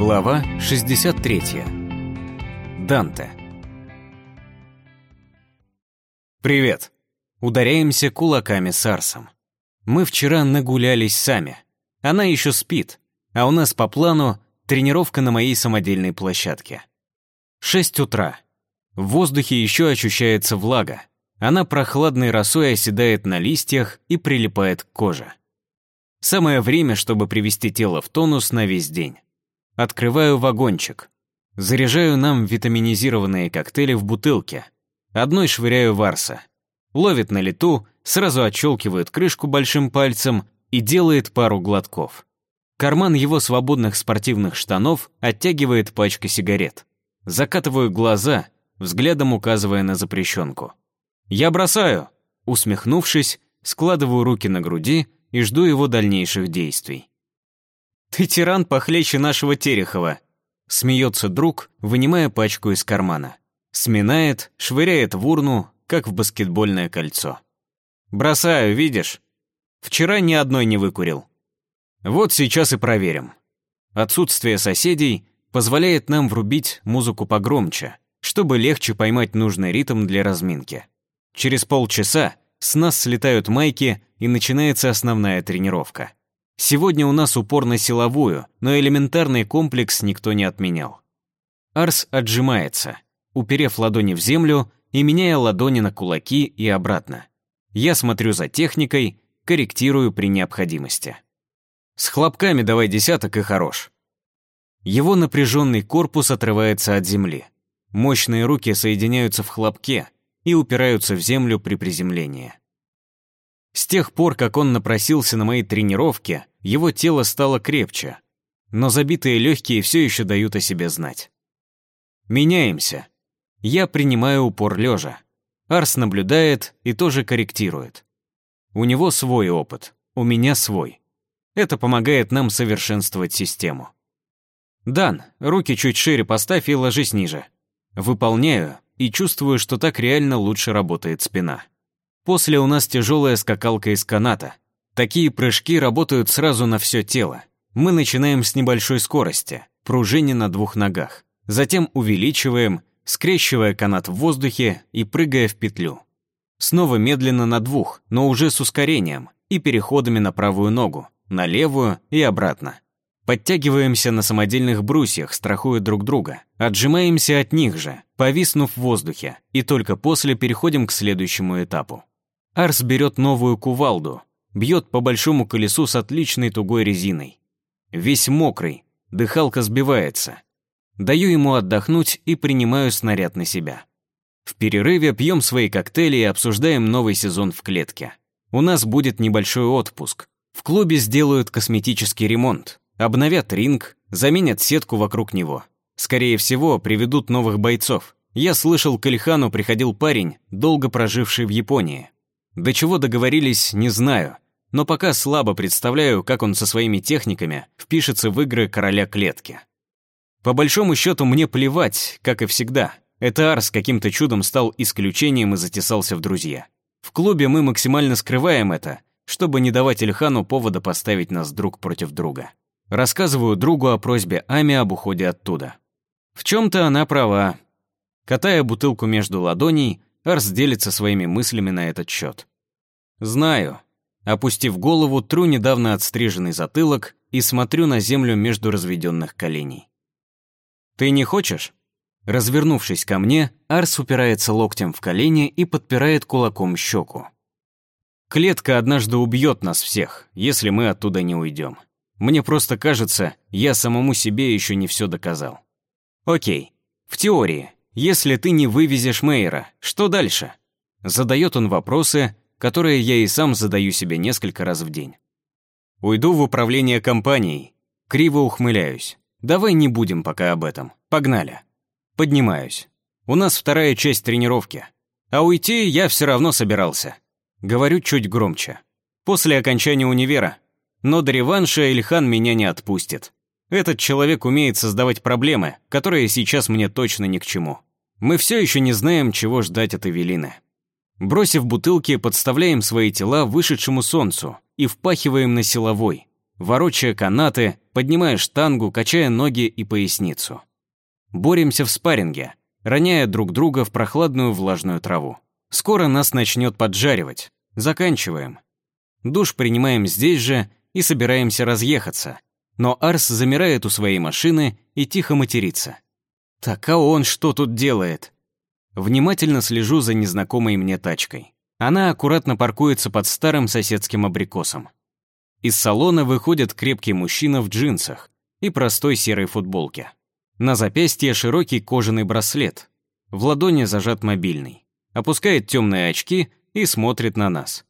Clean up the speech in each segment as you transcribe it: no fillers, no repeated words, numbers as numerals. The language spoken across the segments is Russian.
Глава 63. Данте. Привет. Ударяемся кулаками с Арсом. Мы вчера нагулялись сами. Она еще спит, а у нас по плану тренировка на моей самодельной площадке. 6 утра. В воздухе еще ощущается влага. Она прохладной росой оседает на листьях и прилипает к коже. Самое время, чтобы привести тело в тонус на весь день. Открываю вагончик. Заряжаю нам витаминизированные коктейли в бутылке. Одной швыряю в Арса. Ловит на лету, сразу отщелкивает крышку большим пальцем и делает пару глотков. Карман его свободных спортивных штанов оттягивает пачка сигарет. Закатываю глаза, взглядом указывая на запрещенку. «Я бросаю!» Усмехнувшись, складываю руки на груди и жду его дальнейших действий. «Ты тиран похлеще нашего Терехова», — смеется друг, вынимая пачку из кармана. Сминает, швыряет в урну, как в баскетбольное кольцо. «Бросаю, видишь? Вчера ни одной не выкурил. Вот сейчас и проверим». Отсутствие соседей позволяет нам врубить музыку погромче, чтобы легче поймать нужный ритм для разминки. Через полчаса с нас слетают майки и начинается основная тренировка. Сегодня у нас упор на силовую, но элементарный комплекс никто не отменял. Арс отжимается, уперев ладони в землю и меняя ладони на кулаки и обратно. Я смотрю за техникой, корректирую при необходимости. «С хлопками давай десяток и хорош». Его напряженный корпус отрывается от земли. Мощные руки соединяются в хлопке и упираются в землю при приземлении. С тех пор, как он напросился на мои тренировки, его тело стало крепче, но забитые легкие все еще дают о себе знать. Меняемся. Я принимаю упор лежа. Арс наблюдает и тоже корректирует. У него свой опыт, у меня свой. Это помогает нам совершенствовать систему. «Дан, руки чуть шире поставь и ложись ниже». Выполняю и чувствую, что так реально лучше работает спина. После у нас тяжелая скакалка из каната. Такие прыжки работают сразу на все тело. Мы начинаем с небольшой скорости, пружиня на 2 ногах. Затем увеличиваем, скрещивая канат в воздухе и прыгая в петлю. Снова медленно на 2, но уже с ускорением и переходами на правую ногу, на левую и обратно. Подтягиваемся на самодельных брусьях, страхуя друг друга. Отжимаемся от них же, повиснув в воздухе, и только после переходим к следующему этапу. Арс берет новую кувалду, бьет по большому колесу с отличной тугой резиной. Весь мокрый, дыхалка сбивается. Даю ему отдохнуть и принимаю снаряд на себя. В перерыве пьем свои коктейли и обсуждаем новый сезон в клетке. У нас будет небольшой отпуск. В клубе сделают косметический ремонт, обновят ринг, заменят сетку вокруг него. Скорее всего, приведут новых бойцов. Я слышал, к Ильхану приходил парень, долго проживший в Японии. До чего договорились, не знаю, но пока слабо представляю, как он со своими техниками впишется в игры короля клетки. По большому счету мне плевать, как и всегда. Это Арс каким-то чудом стал исключением и затесался в друзья. В клубе мы максимально скрываем это, чтобы не давать Ильхану повода поставить нас друг против друга. Рассказываю другу о просьбе Ами об уходе оттуда. В чем-то она права. Катая бутылку между ладоней, Арс делится своими мыслями на этот счет. Знаю. Опустив голову, тру недавно отстриженный затылок и смотрю на землю между разведенных коленей. «Ты не хочешь?» Развернувшись ко мне, Арс упирается локтем в колени и подпирает кулаком щеку. «Клетка однажды убьет нас всех, если мы оттуда не уйдем. Мне просто кажется, я самому себе еще не все доказал». «Окей. В теории, если ты не вывезешь Мейера, что дальше?» Задает он вопросы, которые я и сам задаю себе несколько раз в день. «Уйду в управление компанией». Криво ухмыляюсь. «Давай не будем пока об этом. Погнали». Поднимаюсь. У нас вторая часть тренировки. А уйти я все равно собирался. Говорю чуть громче. После окончания универа. Но до реванша Ильхан меня не отпустит. Этот человек умеет создавать проблемы, которые сейчас мне точно ни к чему. Мы все еще не знаем, чего ждать от Эвелины. Бросив бутылки, подставляем свои тела вышедшему солнцу и впахиваем на силовой, ворочая канаты, поднимая штангу, качая ноги и поясницу. Боремся в спарринге, роняя друг друга в прохладную влажную траву. Скоро нас начнет поджаривать. Заканчиваем. Душ принимаем здесь же и собираемся разъехаться. Но Арс замирает у своей машины и тихо матерится. Так, а он что тут делает? Внимательно слежу за незнакомой мне тачкой. Она аккуратно паркуется под старым соседским абрикосом. Из салона выходит крепкий мужчина в джинсах и простой серой футболке. На запястье широкий кожаный браслет. В ладони зажат мобильный. Опускает темные очки и смотрит на нас.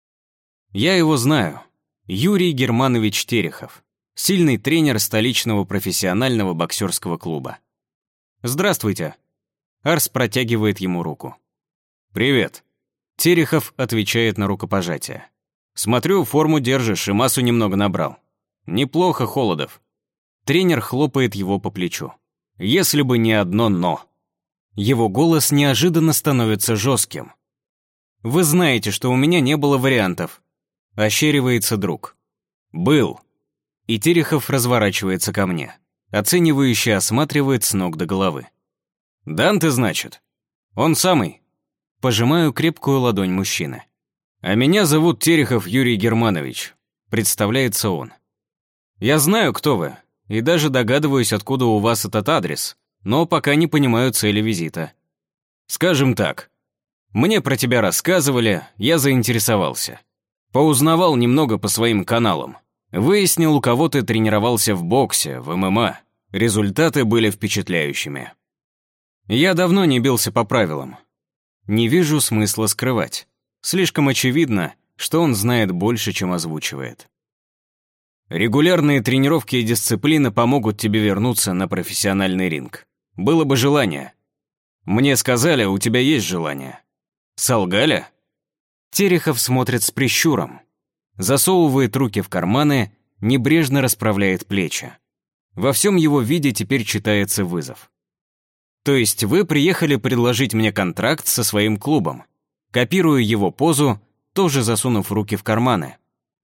Я его знаю. Юрий Германович Терехов. Сильный тренер столичного профессионального боксерского клуба. «Здравствуйте». Арс протягивает ему руку. «Привет». Терехов отвечает на рукопожатие. «Смотрю, форму держишь и массу немного набрал. Неплохо, Холодов». Тренер хлопает его по плечу. «Если бы не одно «но». Его голос неожиданно становится жестким. «Вы знаете, что у меня не было вариантов», — ощеривается друг. «Был». И Терехов разворачивается ко мне. Оценивающе осматривает с ног до головы. «Данте, значит?» «Он самый». Пожимаю крепкую ладонь мужчины. «А меня зовут Терехов Юрий Германович», — представляется он. «Я знаю, кто вы, и даже догадываюсь, откуда у вас этот адрес, но пока не понимаю цели визита. Скажем так, мне про тебя рассказывали, я заинтересовался. Поузнавал немного по своим каналам. Выяснил, у кого ты тренировался в боксе, в ММА. Результаты были впечатляющими. Я давно не бился по правилам. Не вижу смысла скрывать. Слишком очевидно, что он знает больше, чем озвучивает. Регулярные тренировки и дисциплина помогут тебе вернуться на профессиональный ринг. Было бы желание. Мне сказали, у тебя есть желание. Солгали? Терехов смотрит с прищуром. Засовывает руки в карманы, небрежно расправляет плечи. Во всем его виде теперь читается вызов. То есть вы приехали предложить мне контракт со своим клубом. Копирую его позу, тоже засунув руки в карманы.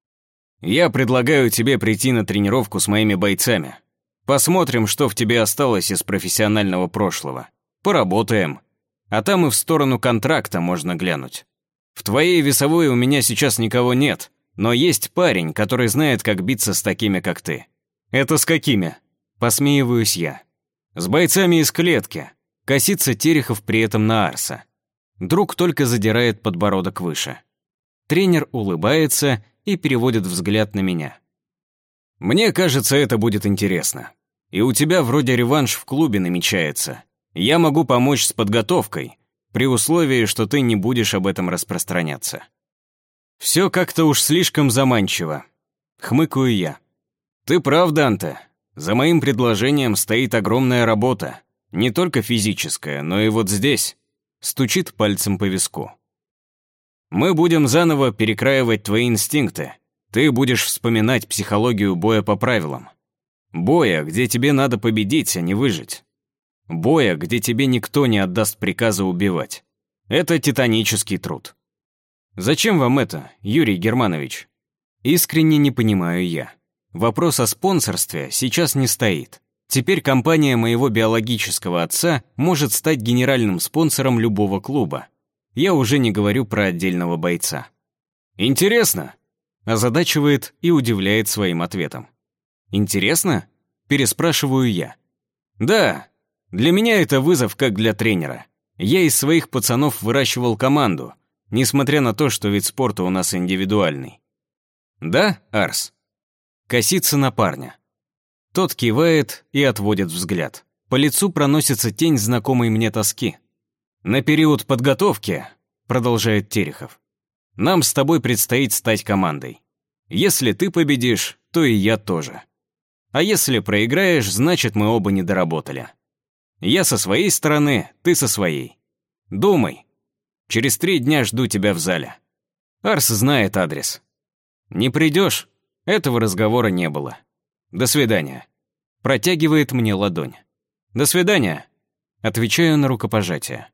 Я предлагаю тебе прийти на тренировку с моими бойцами. Посмотрим, что в тебе осталось из профессионального прошлого. Поработаем. А там и в сторону контракта можно глянуть. В твоей весовой у меня сейчас никого нет, но есть парень, который знает, как биться с такими, как ты. Это с какими? Посмеиваюсь я. С бойцами из клетки. Косится Терехов при этом на Арса. Друг только задирает подбородок выше. Тренер улыбается и переводит взгляд на меня. Мне кажется, это будет интересно. И у тебя вроде реванш в клубе намечается. Я могу помочь с подготовкой, при условии, что ты не будешь об этом распространяться. Все как-то уж слишком заманчиво. Хмыкаю я. Ты прав, Данте. За моим предложением стоит огромная работа. Не только физическая, но и вот здесь. Стучит пальцем по виску. Мы будем заново перекраивать твои инстинкты. Ты будешь вспоминать психологию боя по правилам. Боя, где тебе надо победить, а не выжить. Боя, где тебе никто не отдаст приказа убивать. Это титанический труд. Зачем вам это, Юрий Германович? Искренне не понимаю я. Вопрос о спонсорстве сейчас не стоит. Теперь компания моего биологического отца может стать генеральным спонсором любого клуба. Я уже не говорю про отдельного бойца. Интересно? Озадачивает и удивляет своим ответом. Интересно? Переспрашиваю я. Да, для меня это вызов, как для тренера. Я из своих пацанов выращивал команду, несмотря на то, что вид спорта у нас индивидуальный. Да, Арс? Косится на парня. Тот кивает и отводит взгляд. По лицу проносится тень знакомой мне тоски. «На период подготовки», — продолжает Терехов, «нам с тобой предстоит стать командой. Если ты победишь, то и я тоже. А если проиграешь, значит, мы оба не доработали. Я со своей стороны, ты со своей. Думай. Через 3 дня жду тебя в зале. Арс знает адрес. Не придешь? Этого разговора не было. До свидания». Протягивает мне ладонь. «До свидания», — отвечаю на рукопожатие.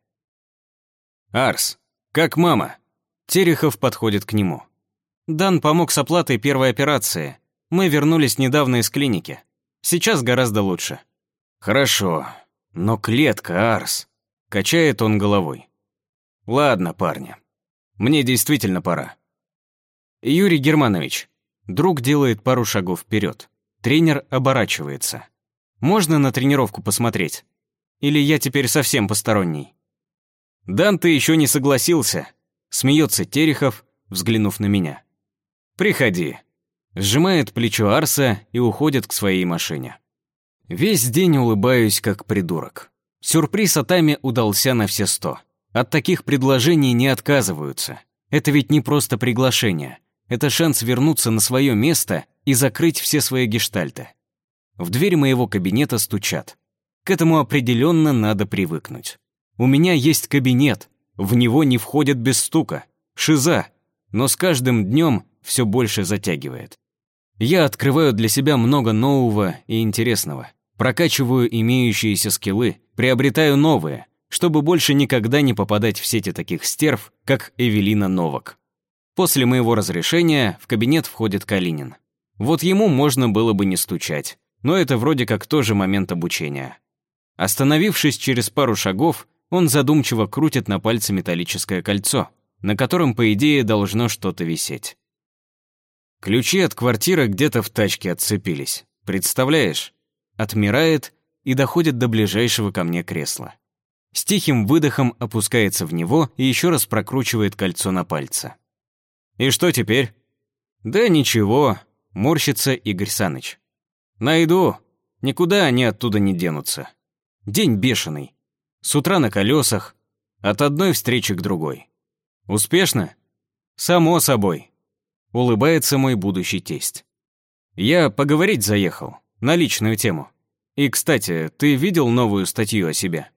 «Арс, как мама?» Терехов подходит к нему. «Дан помог с оплатой первой операции. Мы вернулись недавно из клиники. Сейчас гораздо лучше». «Хорошо, но клетка, Арс», — качает он головой. «Ладно, парни, мне действительно пора». «Юрий Германович». Друг делает пару шагов вперед. Тренер оборачивается. «Можно на тренировку посмотреть? Или я теперь совсем посторонний?» «Дан, ты еще не согласился», — смеется Терехов, взглянув на меня. «Приходи». Сжимает плечо Арса и уходит к своей машине. Весь день улыбаюсь, как придурок. Сюрприз от Ами удался на все 100. От таких предложений не отказываются. Это ведь не просто приглашение. Это шанс вернуться на свое место и закрыть все свои гештальты. В дверь моего кабинета стучат. К этому определенно надо привыкнуть. У меня есть кабинет, в него не входят без стука. Шиза, но с каждым днем все больше затягивает. Я открываю для себя много нового и интересного. Прокачиваю имеющиеся скиллы, приобретаю новые, чтобы больше никогда не попадать в сети таких стерв, как Эвелина Новак. После моего разрешения в кабинет входит Калинин. Вот ему можно было бы не стучать, но это вроде как тоже момент обучения. Остановившись через пару шагов, он задумчиво крутит на пальце металлическое кольцо, на котором, по идее, должно что-то висеть. Ключи от квартиры где-то в тачке отцепились. Представляешь? Отмирает и доходит до ближайшего ко мне кресла. С тихим выдохом опускается в него и еще раз прокручивает кольцо на пальце. «И что теперь?» «Да ничего», — морщится Игорь Саныч. «Найду. Никуда они оттуда не денутся. День бешеный. С утра на колесах, от одной встречи к другой. Успешно? Само собой». Улыбается мой будущий тесть. «Я поговорить заехал, на личную тему. И, кстати, ты видел новую статью о себе?»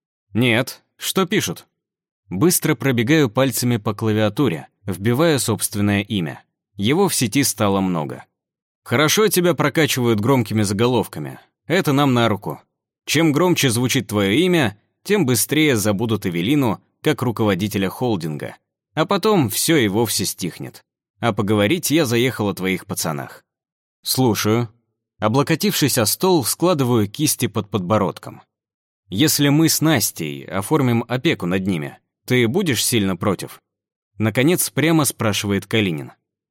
«Нет. Что пишут?» Быстро пробегаю пальцами по клавиатуре, вбивая собственное имя. Его в сети стало много. «Хорошо тебя прокачивают громкими заголовками. Это нам на руку. Чем громче звучит твое имя, тем быстрее забудут Эвелину как руководителя холдинга. А потом все и вовсе стихнет. А поговорить я заехал о твоих пацанах». «Слушаю». Облокотившись о стол, складываю кисти под подбородком. «Если мы с Настей оформим опеку над ними, ты будешь сильно против?» Наконец прямо спрашивает Калинин.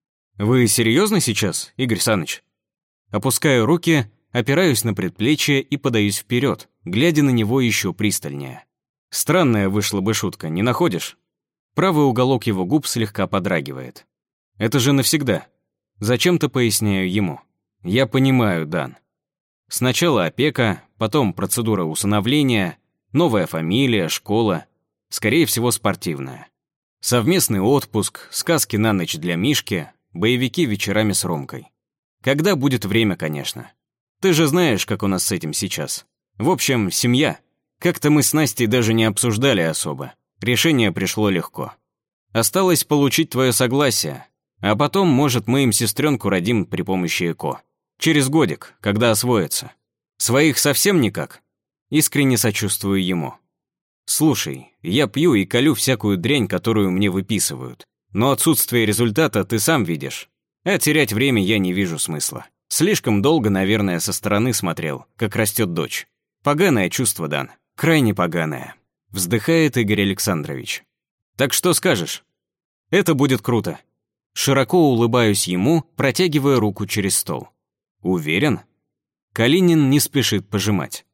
«Вы серьезно сейчас, Игорь Саныч?» Опускаю руки, опираюсь на предплечье и подаюсь вперед, глядя на него еще пристальнее. Странная вышла бы шутка, не находишь? Правый уголок его губ слегка подрагивает. «Это же навсегда». Зачем-то поясняю ему. «Я понимаю, Дан. Сначала опека, потом процедура усыновления, новая фамилия, школа, скорее всего, спортивная. Совместный отпуск, сказки на ночь для Мишки, боевики вечерами с Ромкой. Когда будет время, конечно. Ты же знаешь, как у нас с этим сейчас. В общем, семья. Как-то мы с Настей даже не обсуждали особо. Решение пришло легко. Осталось получить твое согласие, а потом, может, мы им сестренку родим при помощи ЭКО. Через годик, когда освоится. Своих совсем никак. Искренне сочувствую ему. Слушай, я пью и колю всякую дрянь, которую мне выписывают. Но отсутствие результата ты сам видишь. А терять время я не вижу смысла. Слишком долго, наверное, со стороны смотрел, как растет дочь. Поганое чувство, Дан. Крайне поганое. Вздыхает Игорь Александрович. Так что скажешь? Это будет круто. Широко улыбаюсь ему, протягивая руку через стол. Уверен? Калинин не спешит пожимать.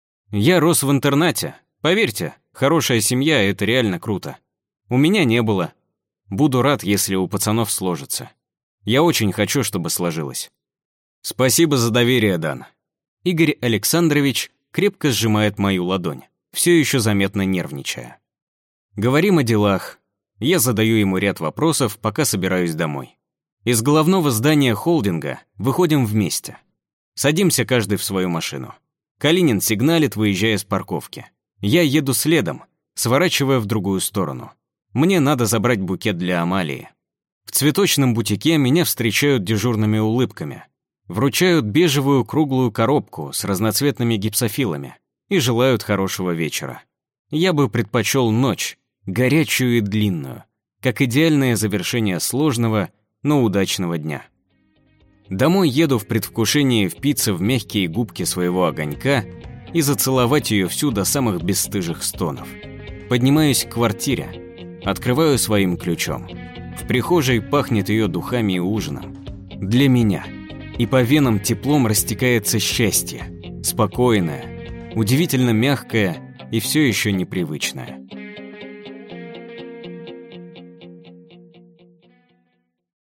Я рос в интернате. Поверьте, хорошая семья — это реально круто. У меня не было. Буду рад, если у пацанов сложится. Я очень хочу, чтобы сложилось. Спасибо за доверие, Дан. Игорь Александрович крепко сжимает мою ладонь, все еще заметно нервничая. Говорим о делах. Я задаю ему ряд вопросов, пока собираюсь домой. Из головного здания холдинга выходим вместе. Садимся каждый в свою машину. Калинин сигналит, выезжая с парковки. Я еду следом, сворачивая в другую сторону. Мне надо забрать букет для Амалии. В цветочном бутике меня встречают дежурными улыбками. Вручают бежевую круглую коробку с разноцветными гипсофилами и желают хорошего вечера. Я бы предпочел ночь, горячую и длинную, как идеальное завершение сложного, но удачного дня. Домой еду в предвкушении впиться в мягкие губки своего огонька и зацеловать ее всю до самых бесстыжих стонов. Поднимаюсь к квартире, открываю своим ключом. В прихожей пахнет ее духами и ужином. Для меня. И по венам теплом растекается счастье. Спокойное, удивительно мягкое и все еще непривычное.